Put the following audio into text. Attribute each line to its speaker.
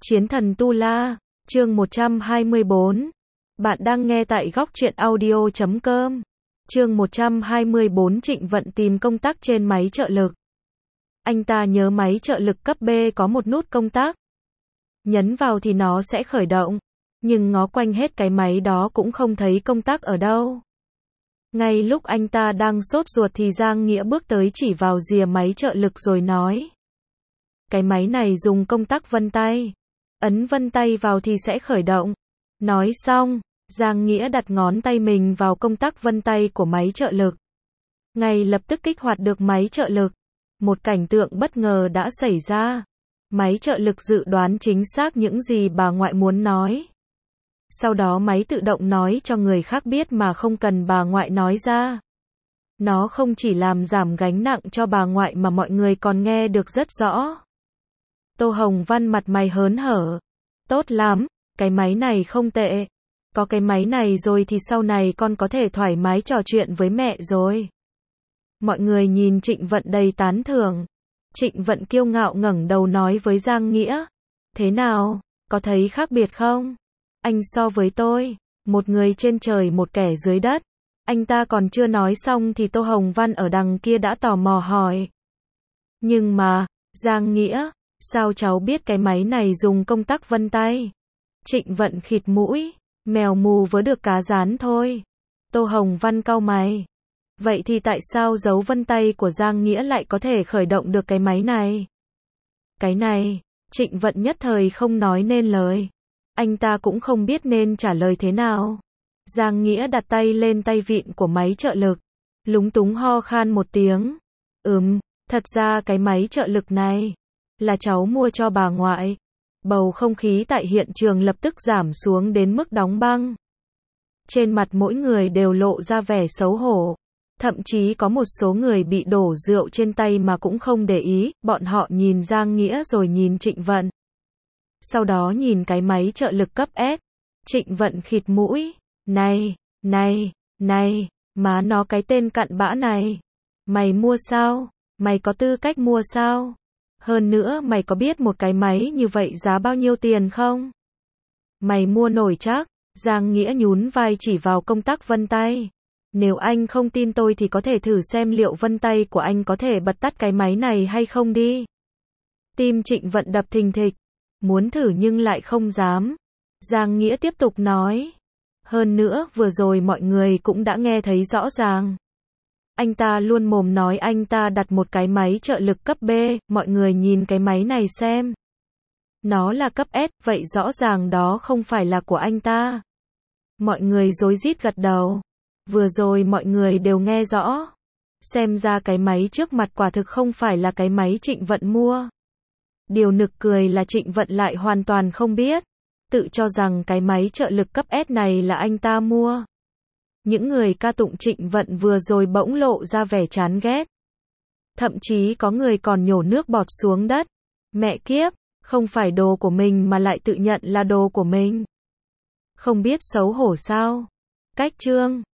Speaker 1: Chiến thần Tu La, chương 124. Bạn đang nghe tại góc truyện audio.com. Chương 124 Trịnh Vận tìm công tắc trên máy trợ lực. Anh ta nhớ máy trợ lực cấp B có một nút công tắc. Nhấn vào thì nó sẽ khởi động. Nhưng ngó quanh hết cái máy đó cũng không thấy công tắc ở đâu. Ngay lúc anh ta đang sốt ruột thì Giang Nghĩa bước tới chỉ vào rìa máy trợ lực rồi nói. Cái máy này dùng công tắc vân tay. Ấn vân tay vào thì sẽ khởi động. Nói xong, Giang Nghĩa đặt ngón tay mình vào công tắc vân tay của máy trợ lực. Ngay lập tức kích hoạt được máy trợ lực. Một cảnh tượng bất ngờ đã xảy ra. Máy trợ lực dự đoán chính xác những gì bà ngoại muốn nói. Sau đó máy tự động nói cho người khác biết mà không cần bà ngoại nói ra. Nó không chỉ làm giảm gánh nặng cho bà ngoại mà mọi người còn nghe được rất rõ. Tô Hồng Văn mặt mày hớn hở. Tốt lắm, cái máy này không tệ. Có cái máy này rồi thì sau này con có thể thoải mái trò chuyện với mẹ rồi. Mọi người nhìn Trịnh Vận đầy tán thưởng. Trịnh Vận kiêu ngạo ngẩng đầu nói với Giang Nghĩa. Thế nào, có thấy khác biệt không? Anh so với tôi, một người trên trời một kẻ dưới đất. Anh ta còn chưa nói xong thì Tô Hồng Văn ở đằng kia đã tò mò hỏi. Nhưng mà, Giang Nghĩa, sao cháu biết cái máy này dùng công tắc vân tay? Trịnh Vận khịt mũi, mèo mù vớ được cá rán thôi. Tô Hồng Văn cau mày. Vậy thì tại sao dấu vân tay của Giang Nghĩa lại có thể khởi động được cái máy này? Cái này, Trịnh Vận nhất thời không nói nên lời. Anh ta cũng không biết nên trả lời thế nào. Giang Nghĩa đặt tay lên tay vịn của máy trợ lực. Lúng túng ho khan một tiếng. Thật ra cái máy trợ lực này là cháu mua cho bà ngoại. Bầu không khí tại hiện trường lập tức giảm xuống đến mức đóng băng. Trên mặt mỗi người đều lộ ra vẻ xấu hổ. Thậm chí có một số người bị đổ rượu trên tay mà cũng không để ý. Bọn họ nhìn Giang Nghĩa rồi nhìn Trịnh Vận. Sau đó nhìn cái máy trợ lực cấp S. Trịnh Vận khịt mũi. Này, má nó cái tên cặn bã này. Mày mua sao? Mày có tư cách mua sao? Hơn nữa mày có biết một cái máy như vậy giá bao nhiêu tiền không? Mày mua nổi chắc? Giang Nghĩa nhún vai chỉ vào công tắc vân tay. Nếu anh không tin tôi thì có thể thử xem liệu vân tay của anh có thể bật tắt cái máy này hay không đi. Tim Trịnh Vận đập thình thịch. Muốn thử nhưng lại không dám. Giang Nghĩa tiếp tục nói. Hơn nữa vừa rồi mọi người cũng đã nghe thấy rõ ràng. Anh ta luôn mồm nói anh ta đặt một cái máy trợ lực cấp B, mọi người nhìn cái máy này xem. Nó là cấp S, vậy rõ ràng đó không phải là của anh ta. Mọi người rối rít gật đầu. Vừa rồi mọi người đều nghe rõ. Xem ra cái máy trước mặt quả thực không phải là cái máy Trịnh Vận mua. Điều nực cười là Trịnh Vận lại hoàn toàn không biết. Tự cho rằng cái máy trợ lực cấp S này là anh ta mua. Những người ca tụng Trịnh Vận vừa rồi bỗng lộ ra vẻ chán ghét. Thậm chí có người còn nhổ nước bọt xuống đất. Mẹ kiếp, không phải đồ của mình mà lại tự nhận là đồ của mình. Không biết xấu hổ sao? Cách chương